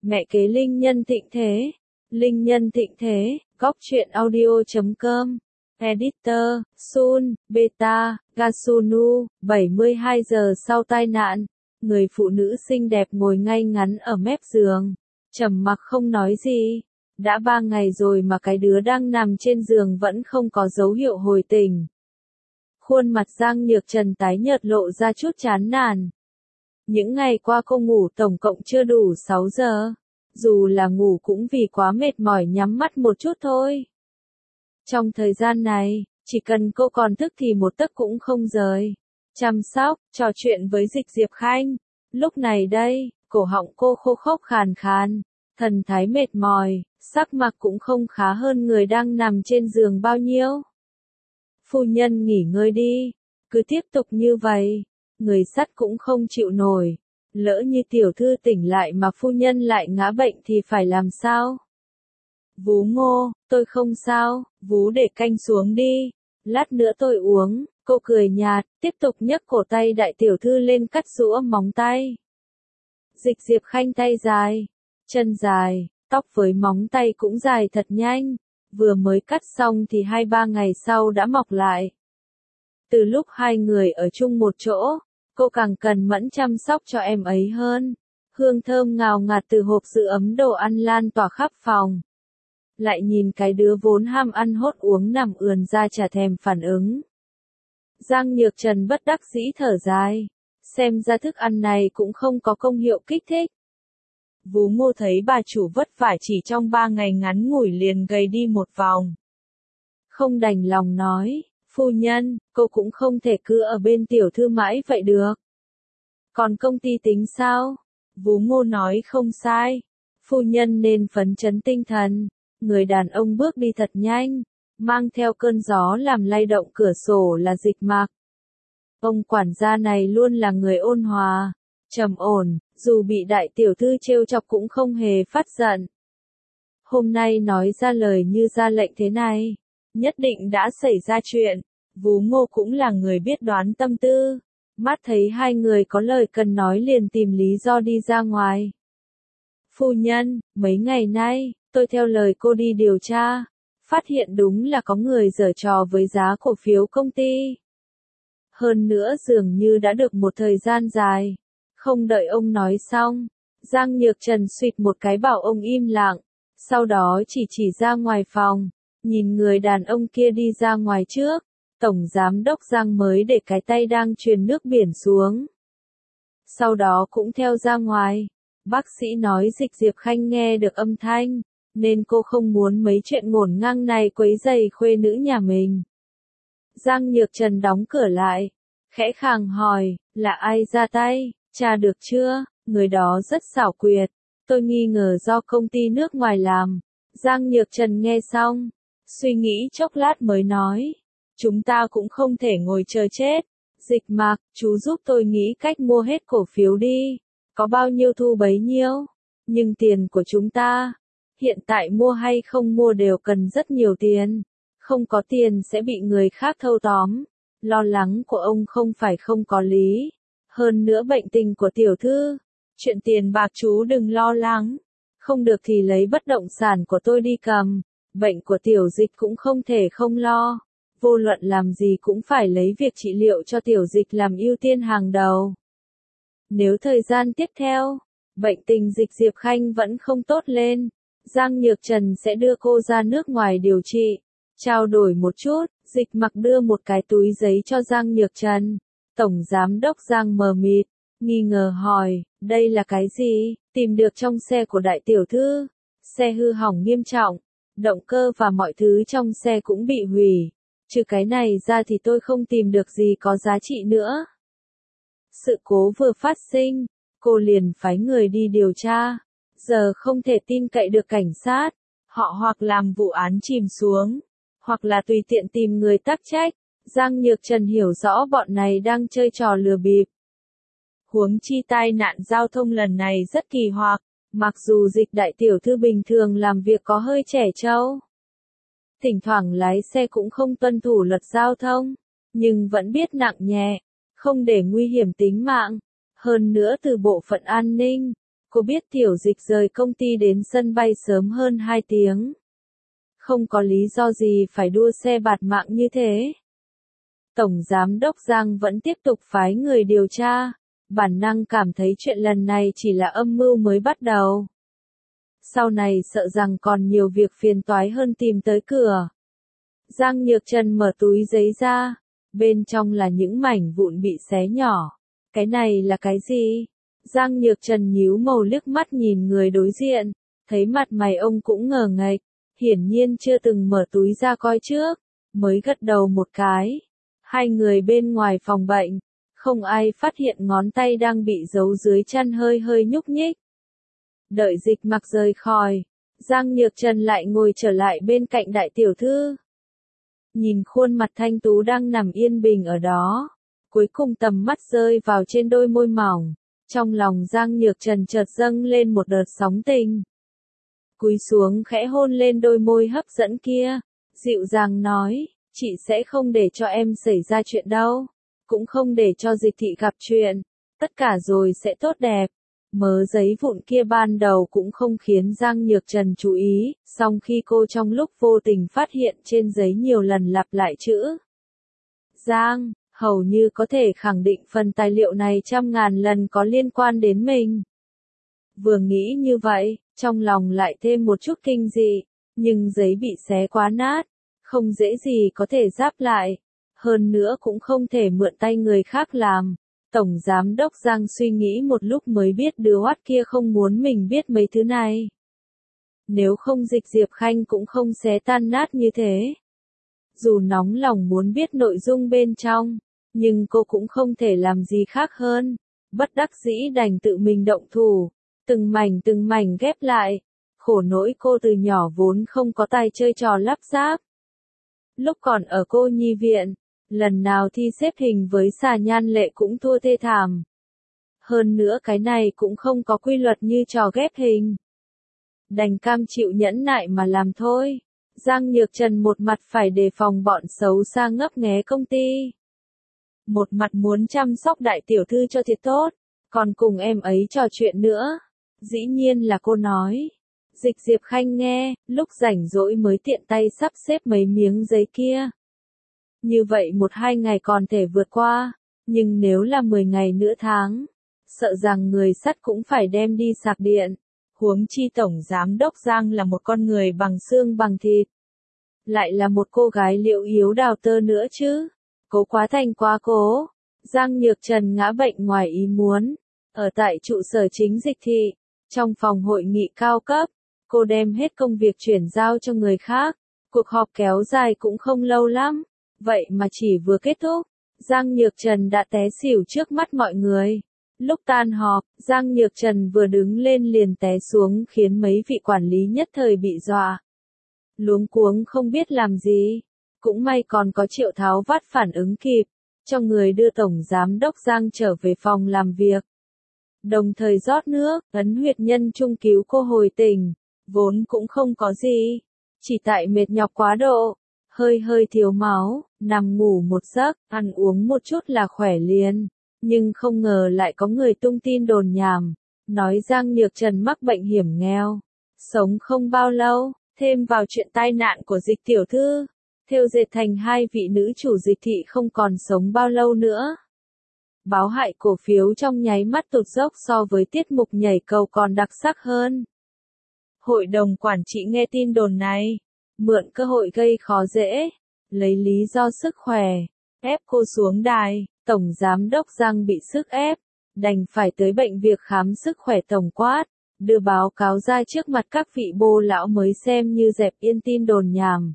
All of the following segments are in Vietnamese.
Mẹ kế linh nhân thịnh thế. Linh nhân thịnh thế, góc truyện audio.com. Editor, Sun, Beta, Gasunu, 72 giờ sau tai nạn. Người phụ nữ xinh đẹp ngồi ngay ngắn ở mép giường, trầm mặc không nói gì. Đã 3 ngày rồi mà cái đứa đang nằm trên giường vẫn không có dấu hiệu hồi tỉnh. Khuôn mặt Giang Nhược Trần tái nhợt lộ ra chút chán nản. Những ngày qua cô ngủ tổng cộng chưa đủ 6 giờ. Dù là ngủ cũng vì quá mệt mỏi nhắm mắt một chút thôi. Trong thời gian này, chỉ cần cô còn thức thì một tấc cũng không rời. Chăm sóc, trò chuyện với Dịch Diệp Khanh. Lúc này đây, cổ họng cô khô khốc khàn khàn, thần thái mệt mỏi, sắc mặt cũng không khá hơn người đang nằm trên giường bao nhiêu. Phu nhân nghỉ ngơi đi, cứ tiếp tục như vậy, người sắt cũng không chịu nổi. Lỡ như tiểu thư tỉnh lại mà phu nhân lại ngã bệnh thì phải làm sao? Vú Ngô, tôi không sao, vú để canh xuống đi, lát nữa tôi uống. Cô cười nhạt, tiếp tục nhấc cổ tay đại tiểu thư lên cắt rũa móng tay. Dịch Diệp Khanh tay dài, chân dài, tóc với móng tay cũng dài thật nhanh, vừa mới cắt xong thì 2-3 ngày sau đã mọc lại. Từ lúc hai người ở chung một chỗ, cô càng cần mẫn chăm sóc cho em ấy hơn. Hương thơm ngào ngạt từ hộp giữ ấm đồ ăn lan tỏa khắp phòng. Lại nhìn cái đứa vốn ham ăn hốt uống nằm ườn ra chả thèm phản ứng. Giang Nhược Trần bất đắc dĩ thở dài, xem ra thức ăn này cũng không có công hiệu kích thích. Vú Ngô thấy bà chủ vất vả chỉ trong 3 ngày ngắn ngủi liền gầy đi một vòng. Không đành lòng nói, phu nhân, cô cũng không thể cứ ở bên tiểu thư mãi vậy được. Còn công ty tính sao? Vú Ngô nói không sai, phu nhân nên phấn chấn tinh thần, người đàn ông bước đi thật nhanh. Mang theo cơn gió làm lay động cửa sổ là Dịch Mạc. Ông quản gia này luôn là người ôn hòa, trầm ổn, dù bị đại tiểu thư trêu chọc cũng không hề phát giận. Hôm nay nói ra lời như ra lệnh thế này, nhất định đã xảy ra chuyện. Vú Ngô cũng là người biết đoán tâm tư, mắt thấy hai người có lời cần nói liền tìm lý do đi ra ngoài. Phu nhân, mấy ngày nay, tôi theo lời cô đi điều tra. Phát hiện đúng là có người giở trò với giá cổ phiếu công ty. Hơn nữa dường như đã được một thời gian dài. Không đợi ông nói xong, Giang Nhược Trần suýt một cái bảo ông im lặng. Sau đó chỉ ra ngoài phòng, nhìn người đàn ông kia đi ra ngoài trước. Tổng giám đốc Giang mới để cái tay đang truyền nước biển xuống. Sau đó cũng theo ra ngoài. Bác sĩ nói Dịch Diệp Khanh nghe được âm thanh, nên cô không muốn mấy chuyện ngổn ngang này quấy rầy khuê nữ nhà mình. Giang Nhược Trần đóng cửa lại, khẽ khàng hỏi, là ai ra tay, tra được chưa? Người đó rất xảo quyệt, tôi nghi ngờ do công ty nước ngoài làm. Giang Nhược Trần nghe xong, suy nghĩ chốc lát mới nói, chúng ta cũng không thể ngồi chờ chết. Dịch Mạc, chú giúp tôi nghĩ cách mua hết cổ phiếu đi, có bao nhiêu thu bấy nhiêu, nhưng tiền của chúng ta, hiện tại mua hay không mua đều cần rất nhiều tiền, không có tiền sẽ bị người khác thâu tóm. Lo lắng của ông không phải không có lý, hơn nữa bệnh tình của tiểu thư, chuyện tiền bạc chú đừng lo lắng, không được thì lấy bất động sản của tôi đi cầm, bệnh của tiểu Dịch cũng không thể không lo, vô luận làm gì cũng phải lấy việc trị liệu cho tiểu Dịch làm ưu tiên hàng đầu. Nếu thời gian tiếp theo, bệnh tình Dịch Diệp Khanh vẫn không tốt lên, Giang Nhược Trần sẽ đưa cô ra nước ngoài điều trị. Trao đổi một chút, Dịch Mặc đưa một cái túi giấy cho Giang Nhược Trần. Tổng giám đốc Giang mờ mịt, nghi ngờ hỏi, đây là cái gì? Tìm được trong xe của đại tiểu thư. Xe hư hỏng nghiêm trọng, động cơ và mọi thứ trong xe cũng bị hủy. Trừ cái này ra thì tôi không tìm được gì có giá trị nữa. Sự cố vừa phát sinh, cô liền phái người đi điều tra. Giờ không thể tin cậy được cảnh sát, họ hoặc làm vụ án chìm xuống, hoặc là tùy tiện tìm người tác trách. Giang Nhược Trần hiểu rõ bọn này đang chơi trò lừa bịp. Huống chi tai nạn giao thông lần này rất kỳ hoặc, mặc dù Dịch đại tiểu thư bình thường làm việc có hơi trẻ trâu. Thỉnh thoảng lái xe cũng không tuân thủ luật giao thông, nhưng vẫn biết nặng nhẹ, không để nguy hiểm tính mạng. Hơn nữa từ bộ phận an ninh, Cô biết Tiểu Dịch rời công ty đến sân bay sớm hơn 2 tiếng. Không có lý do gì phải đua xe bạt mạng như thế. Tổng Giám đốc Giang vẫn tiếp tục phái người điều tra, bản năng cảm thấy chuyện lần này chỉ là âm mưu mới bắt đầu. Sau này sợ rằng còn nhiều việc phiền toái hơn tìm tới cửa. Giang Nhược Trần mở túi giấy ra, bên trong là những mảnh vụn bị xé nhỏ. Cái này là cái gì? Giang Nhược Trần nhíu mày liếc mắt nhìn người đối diện, thấy mặt mày ông cũng ngờ nghệch, hiển nhiên chưa từng mở túi ra coi trước, mới gật đầu một cái. Hai người bên ngoài phòng bệnh, không ai phát hiện ngón tay đang bị giấu dưới chăn hơi hơi nhúc nhích. Đợi Dịch Mặc rời khỏi, Giang Nhược Trần lại ngồi trở lại bên cạnh đại tiểu thư. Nhìn khuôn mặt thanh tú đang nằm yên bình ở đó, cuối cùng tầm mắt rơi vào trên đôi môi mỏng, trong lòng Giang Nhược Trần chợt dâng lên một đợt sóng tình. Cúi xuống khẽ hôn lên đôi môi hấp dẫn kia, dịu dàng nói, chị sẽ không để cho em xảy ra chuyện đâu, cũng không để cho Dịch thị gặp chuyện, tất cả rồi sẽ tốt đẹp. Mớ giấy vụn kia ban đầu cũng không khiến Giang Nhược Trần chú ý, song khi cô trong lúc vô tình phát hiện trên giấy nhiều lần lặp lại chữ Giang, hầu như có thể khẳng định phần tài liệu này trăm ngàn lần có liên quan đến mình. Vừa nghĩ như vậy, trong lòng lại thêm một chút kinh dị, nhưng giấy bị xé quá nát, không dễ gì có thể ráp lại, hơn nữa cũng không thể mượn tay người khác làm. Tổng Giám đốc Giang suy nghĩ một lúc mới biết đứa oát kia không muốn mình biết mấy thứ này. Nếu không Dịch Diệp Khanh cũng không xé tan nát như thế. Dù nóng lòng muốn biết nội dung bên trong, nhưng cô cũng không thể làm gì khác hơn. Bất đắc dĩ đành tự mình động thủ, từng mảnh ghép lại. Khổ nỗi cô từ nhỏ vốn không có tài chơi trò lắp ráp. Lúc còn ở cô nhi viện, lần nào thi xếp hình với Xà Nhan Lệ cũng thua thê thảm. Hơn nữa cái này cũng không có quy luật như trò ghép hình. Đành cam chịu nhẫn nại mà làm thôi. Giang Nhược Trần một mặt phải đề phòng bọn xấu xa ngấp nghé công ty. Một mặt muốn chăm sóc đại tiểu thư cho thiệt tốt, còn cùng em ấy trò chuyện nữa. Dĩ nhiên là cô nói. Dịch Diệp Khanh nghe, lúc rảnh rỗi mới tiện tay sắp xếp mấy miếng giấy kia. Như vậy 1-2 ngày còn thể vượt qua, nhưng nếu là 10 ngày nửa tháng, sợ rằng người sắt cũng phải đem đi sạc điện. Huống chi Tổng Giám đốc Giang là một con người bằng xương bằng thịt. Lại là một cô gái liệu yếu đào tơ nữa chứ. Cố quá thành quá cố. Giang Nhược Trần ngã bệnh ngoài ý muốn. Ở tại trụ sở chính Dịch thị, trong phòng hội nghị cao cấp, cô đem hết công việc chuyển giao cho người khác. Cuộc họp kéo dài cũng không lâu lắm. Vậy mà chỉ vừa kết thúc, Giang Nhược Trần đã té xỉu trước mắt mọi người. Lúc tan họp, Giang Nhược Trần vừa đứng lên liền té xuống khiến mấy vị quản lý nhất thời bị dọa. Luống cuống không biết làm gì. Cũng may còn có Triệu Tháo Vát phản ứng kịp, cho người đưa Tổng Giám đốc Giang trở về phòng làm việc. Đồng thời rót nước, ấn huyệt nhân trung cứu cô hồi tỉnh. Vốn cũng không có gì, chỉ tại mệt nhọc quá độ. Hơi thiếu máu, nằm ngủ một giấc, ăn uống một chút là khỏe liền. Nhưng không ngờ lại có người tung tin đồn nhảm, nói Giang Nhược Trần mắc bệnh hiểm nghèo, sống không bao lâu, thêm vào chuyện tai nạn của Dịch tiểu thư, thêu dệt thành hai vị nữ chủ Dịch thị không còn sống bao lâu nữa. Báo hại cổ phiếu trong nháy mắt tụt dốc so với tiết mục nhảy cầu còn đặc sắc hơn. Hội đồng quản trị nghe tin đồn này, mượn cơ hội gây khó dễ, lấy lý do sức khỏe, ép cô xuống đài. Tổng Giám đốc Giang bị sức ép, đành phải tới bệnh viện khám sức khỏe tổng quát, đưa báo cáo ra trước mặt các vị bô lão mới xem như dẹp yên tin đồn nhảm.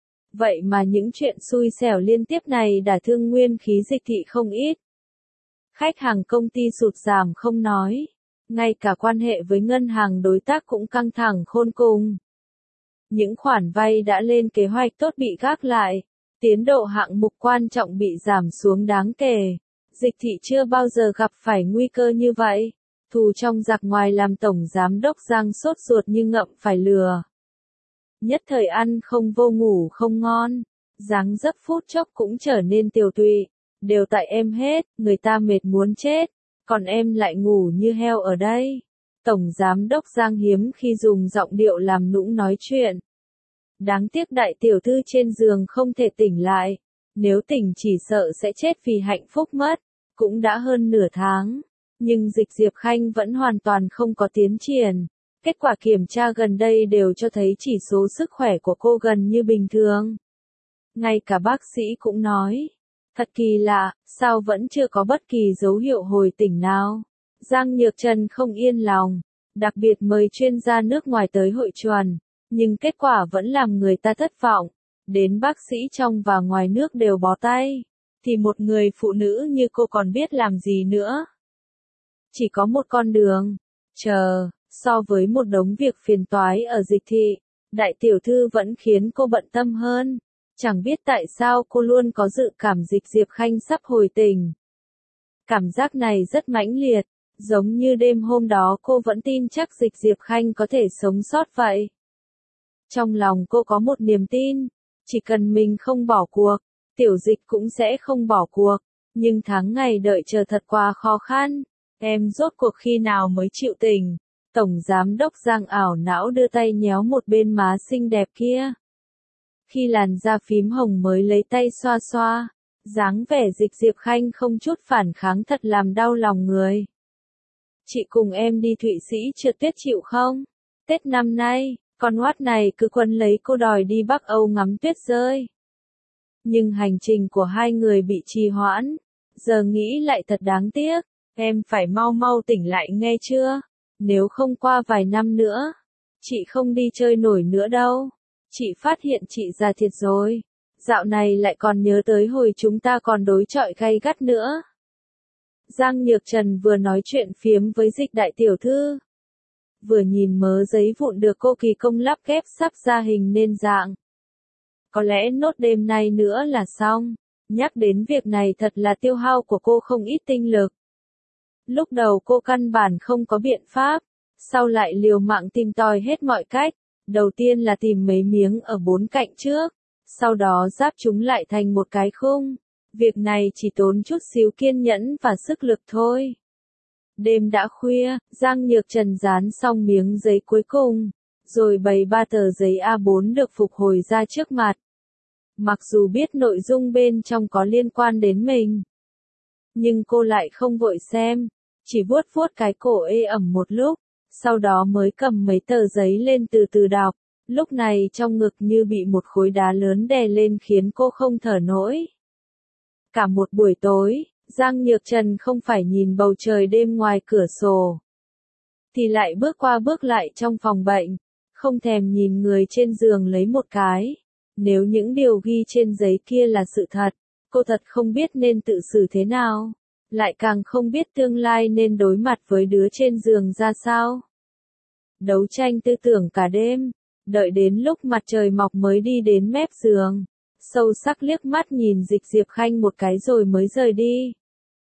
Vậy mà những chuyện xui xẻo liên tiếp này đã thương nguyên khí Dịch thị không ít. Khách hàng công ty sụt giảm không nói, ngay cả quan hệ với ngân hàng đối tác cũng căng thẳng khôn cùng. Những khoản vay đã lên kế hoạch tốt bị gác lại. Tiến độ hạng mục quan trọng bị giảm xuống đáng kể. Dịch thị chưa bao giờ gặp phải nguy cơ như vậy. Thù trong giặc ngoài làm Tổng Giám đốc Giang sốt ruột như ngậm phải lừa. Nhất thời ăn không vô ngủ không ngon. Dáng dấp phút chốc cũng trở nên tiều tụy. Đều tại em hết, người ta mệt muốn chết. Còn em lại ngủ như heo ở đây. Tổng Giám đốc Giang hiếm khi dùng giọng điệu làm nũng nói chuyện. Đáng tiếc đại tiểu thư trên giường không thể tỉnh lại. Nếu tỉnh chỉ sợ sẽ chết vì hạnh phúc mất. Cũng đã hơn nửa tháng. Nhưng Dịch Diệp Khanh vẫn hoàn toàn không có tiến triển. Kết quả kiểm tra gần đây đều cho thấy chỉ số sức khỏe của cô gần như bình thường. Ngay cả bác sĩ cũng nói. Thật kỳ lạ, sao vẫn chưa có bất kỳ dấu hiệu hồi tỉnh nào. Giang Nhược Trần không yên lòng. Đặc biệt mời chuyên gia nước ngoài tới hội chẩn. Nhưng kết quả vẫn làm người ta thất vọng. Đến bác sĩ trong và ngoài nước đều bó tay. Thì một người phụ nữ như cô còn biết làm gì nữa. Chỉ có một con đường. Chờ, so với một đống việc phiền toái ở Dịch thị, đại tiểu thư vẫn khiến cô bận tâm hơn. Chẳng biết tại sao cô luôn có dự cảm Dịch Diệp Khanh sắp hồi tỉnh. Cảm giác này rất mãnh liệt, giống như đêm hôm đó cô vẫn tin chắc Dịch Diệp Khanh có thể sống sót vậy. Trong lòng cô có một niềm tin, chỉ cần mình không bỏ cuộc, tiểu Dịch cũng sẽ không bỏ cuộc. Nhưng tháng ngày đợi chờ thật quá khó khăn. Em rốt cuộc khi nào mới chịu tỉnh? Tổng Giám đốc Giang ảo não đưa tay nhéo một bên má xinh đẹp kia. Khi làn da phím hồng mới lấy tay xoa xoa, dáng vẻ Dịch Diệp Khanh không chút phản kháng thật làm đau lòng người. Chị cùng em đi Thụy Sĩ trượt tuyết chịu không? Tết năm nay, con oát này cứ quấn lấy cô đòi đi Bắc Âu ngắm tuyết rơi. Nhưng hành trình của hai người bị trì hoãn, giờ nghĩ lại thật đáng tiếc. Em phải mau mau tỉnh lại nghe chưa? Nếu không qua vài năm nữa, chị không đi chơi nổi nữa đâu. Chị phát hiện chị già thiệt rồi. Dạo này lại còn nhớ tới hồi chúng ta còn đối chọi gay gắt nữa. Giang Nhược Trần vừa nói chuyện phiếm với Dịch đại tiểu thư. Vừa nhìn mớ giấy vụn được cô kỳ công lắp ghép sắp ra hình nên dạng. Có lẽ nốt đêm nay nữa là xong. Nhắc đến việc này thật là tiêu hao của cô không ít tinh lực. Lúc đầu cô căn bản không có biện pháp, sau lại liều mạng tìm tòi hết mọi cách. Đầu tiên là tìm mấy miếng ở bốn cạnh trước, sau đó ráp chúng lại thành một cái khung. Việc này chỉ tốn chút xíu kiên nhẫn và sức lực thôi. Đêm đã khuya, Giang Nhược Trần dán xong miếng giấy cuối cùng, rồi bày 3 tờ giấy A4 được phục hồi ra trước mặt. Mặc dù biết nội dung bên trong có liên quan đến mình, nhưng cô lại không vội xem, chỉ vuốt vuốt cái cổ ê ẩm một lúc, sau đó mới cầm mấy tờ giấy lên từ từ đọc. Lúc này trong ngực như bị một khối đá lớn đè lên khiến cô không thở nổi. Cả một buổi tối, Giang Nhược Trần không phải nhìn bầu trời đêm ngoài cửa sổ, thì lại bước qua bước lại trong phòng bệnh, không thèm nhìn người trên giường lấy một cái. Nếu những điều ghi trên giấy kia là sự thật, cô thật không biết nên tự xử thế nào, lại càng không biết tương lai nên đối mặt với đứa trên giường ra sao. Đấu tranh tư tưởng cả đêm, đợi đến lúc mặt trời mọc mới đi đến mép giường, sâu sắc liếc mắt nhìn Dịch Diệp Khanh một cái rồi mới rời đi.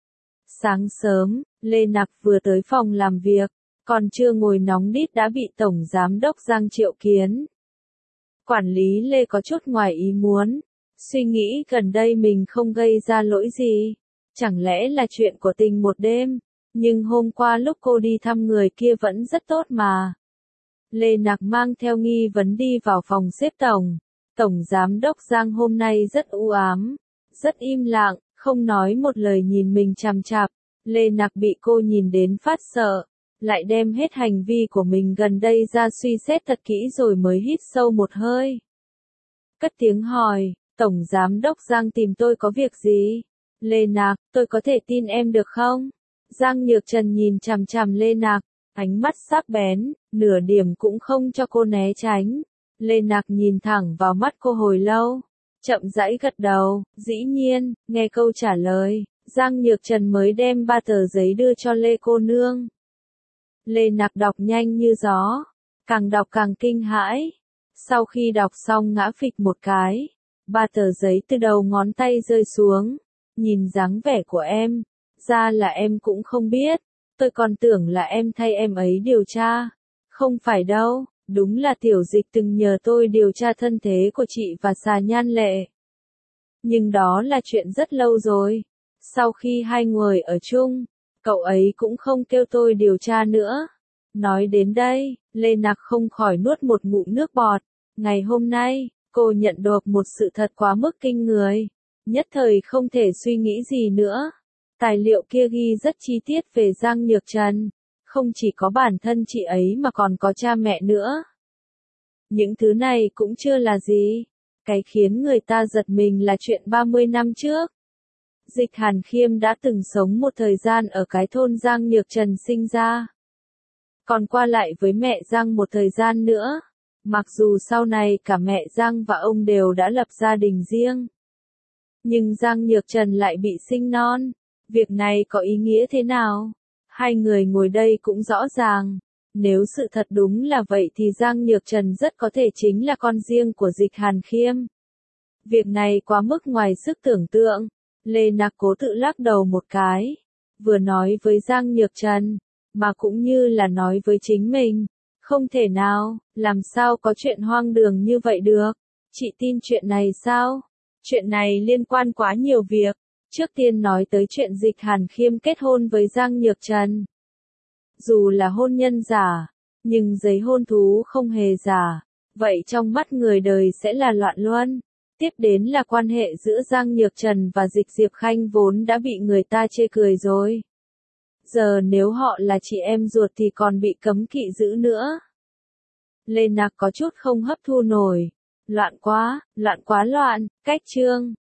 Sáng sớm, Lê Nặc vừa tới phòng làm việc, còn chưa ngồi nóng đít đã bị Tổng Giám đốc Giang triệu kiến. Quản lý Lê có chút ngoài ý muốn, suy nghĩ gần đây mình không gây ra lỗi gì, chẳng lẽ là chuyện của tình một đêm, nhưng hôm qua lúc cô đi thăm người kia vẫn rất tốt mà. Lê Nặc mang theo nghi vấn đi vào phòng xếp tổng. Tổng Giám đốc Giang hôm nay rất u ám, rất im lặng, không nói một lời nhìn mình chằm chằm. Lê Nặc bị cô nhìn đến phát sợ, lại đem hết hành vi của mình gần đây ra suy xét thật kỹ rồi mới hít sâu một hơi. Cất tiếng hỏi, Tổng Giám đốc Giang tìm tôi có việc gì? Lê Nặc, tôi có thể tin em được không? Giang Nhược Trần nhìn chằm chằm Lê Nặc, ánh mắt sắc bén, nửa điểm cũng không cho cô né tránh. Lê Nặc nhìn thẳng vào mắt cô hồi lâu, chậm rãi gật đầu, dĩ nhiên, nghe câu trả lời, Giang Nhược Trần mới đem 3 tờ giấy đưa cho Lê cô nương. Lê Nặc đọc nhanh như gió, càng đọc càng kinh hãi. Sau khi đọc xong ngã phịch một cái, 3 tờ giấy từ đầu ngón tay rơi xuống. Nhìn dáng vẻ của em, ra là em cũng không biết, tôi còn tưởng là em thay em ấy điều tra. Không phải đâu, đúng là tiểu Dịch từng nhờ tôi điều tra thân thế của chị và Xà Nhan Lệ. Nhưng đó là chuyện rất lâu rồi. Sau khi hai người ở chung, cậu ấy cũng không kêu tôi điều tra nữa. Nói đến đây, Lê Nặc không khỏi nuốt một ngụm nước bọt. Ngày hôm nay, cô nhận được một sự thật quá mức kinh người. Nhất thời không thể suy nghĩ gì nữa. Tài liệu kia ghi rất chi tiết về Giang Nhược Trần. Không chỉ có bản thân chị ấy mà còn có cha mẹ nữa. Những thứ này cũng chưa là gì. Cái khiến người ta giật mình là chuyện 30 năm trước. Dịch Hàn Khiêm đã từng sống một thời gian ở cái thôn Giang Nhược Trần sinh ra. Còn qua lại với mẹ Giang một thời gian nữa. Mặc dù sau này cả mẹ Giang và ông đều đã lập gia đình riêng. Nhưng Giang Nhược Trần lại bị sinh non. Việc này có ý nghĩa thế nào? Hai người ngồi đây cũng rõ ràng. Nếu sự thật đúng là vậy thì Giang Nhược Trần rất có thể chính là con riêng của Dịch Hàn Khiêm. Việc này quá mức ngoài sức tưởng tượng. Lê Nặc cố tự lắc đầu một cái. Vừa nói với Giang Nhược Trần, mà cũng như là nói với chính mình. Không thể nào, làm sao có chuyện hoang đường như vậy được? Chị tin chuyện này sao? Chuyện này liên quan quá nhiều việc. Trước tiên nói tới chuyện Dịch Hàn Khiêm kết hôn với Giang Nhược Trần. Dù là hôn nhân giả, nhưng giấy hôn thú không hề giả. Vậy trong mắt người đời sẽ là loạn luân. Tiếp đến là quan hệ giữa Giang Nhược Trần và Dịch Diệp Khanh vốn đã bị người ta chê cười rồi. Giờ nếu họ là chị em ruột thì còn bị cấm kỵ giữ nữa. Lê Nặc có chút không hấp thu nổi. Loạn quá loạn, cách chương.